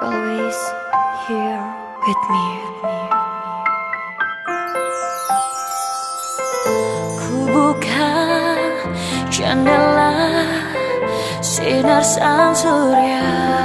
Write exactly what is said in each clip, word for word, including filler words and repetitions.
You're always here with me. Ku buka jendela, sinar sang surya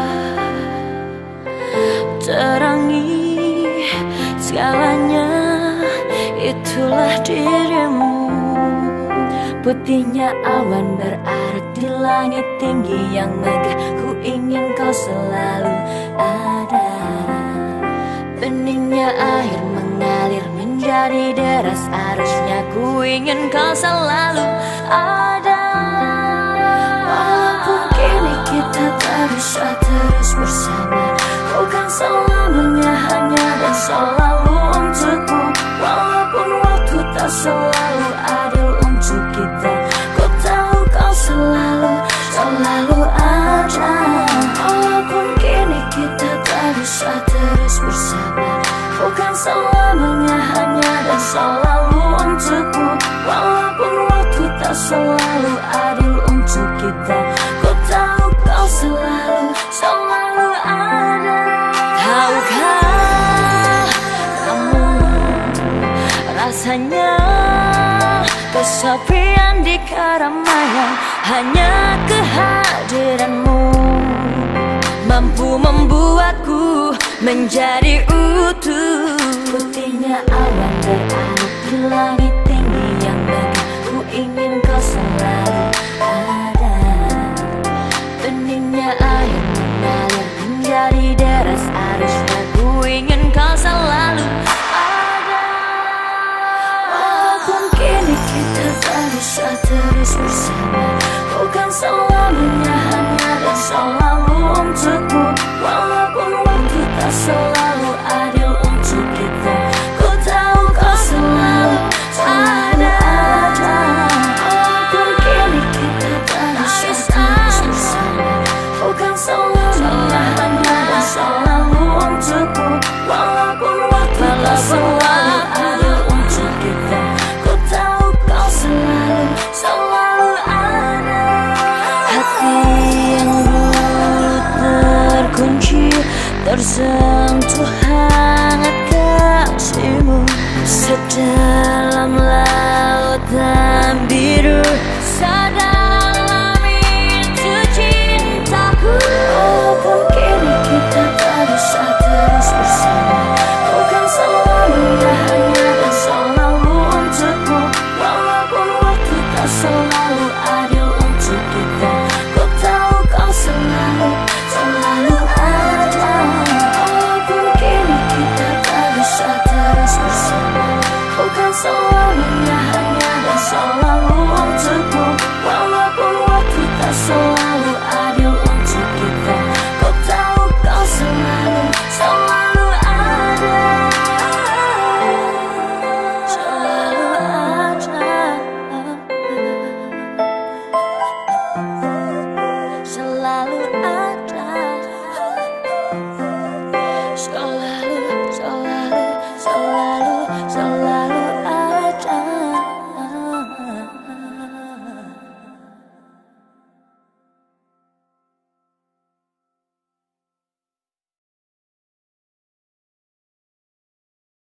terangi segalanya, itulah dirimu. Putihnya awan berarak di langit tinggi yang megah, ku ingin kau selalu ada. Beningnya air mengalir menjadi deras arusnya, ku ingin kau selalu ada. Walaupun kini kita tak bisa terus bersama, kau kan selamanya hanya dan selalu untukku. Walaupun waktu tak selalu adil untuk kita, kau tahu kau selalu, selalu ada. Walaupun kini kita tak bisa terus bersama, kau kan selamanya hanya dan selalu untukku. Walaupun waktu tak selalu adil untuk kita, kau tahu kau selalu, selalu ada. Tahukah kamu rasanya kesepian di keramaian, hanya kehadiranmu mampu membuatku menjadi utuh. Putihnya awan berarak di langit tinggi yang megah, ku ingin kau selalu ada. Beningnya air mengalir menjadi deras arusnya, ku ingin kau selalu ada. Walaupun kini kita tak bisa terus bersama, kau kan selamanya hanya dan selalu untukku. Walaupun waktu tak selalu adil untuk kita, kau tahu kau selalu, selalu ada. Walaupun kini kita tak bisa terus bersama, kau kan selamanya hanya dan selalu untukku. Walaupun waktu tak selalu adil untuk kita, kau tahu kau selalu, selalu ada. Hati yang dulu terkunci tersentuh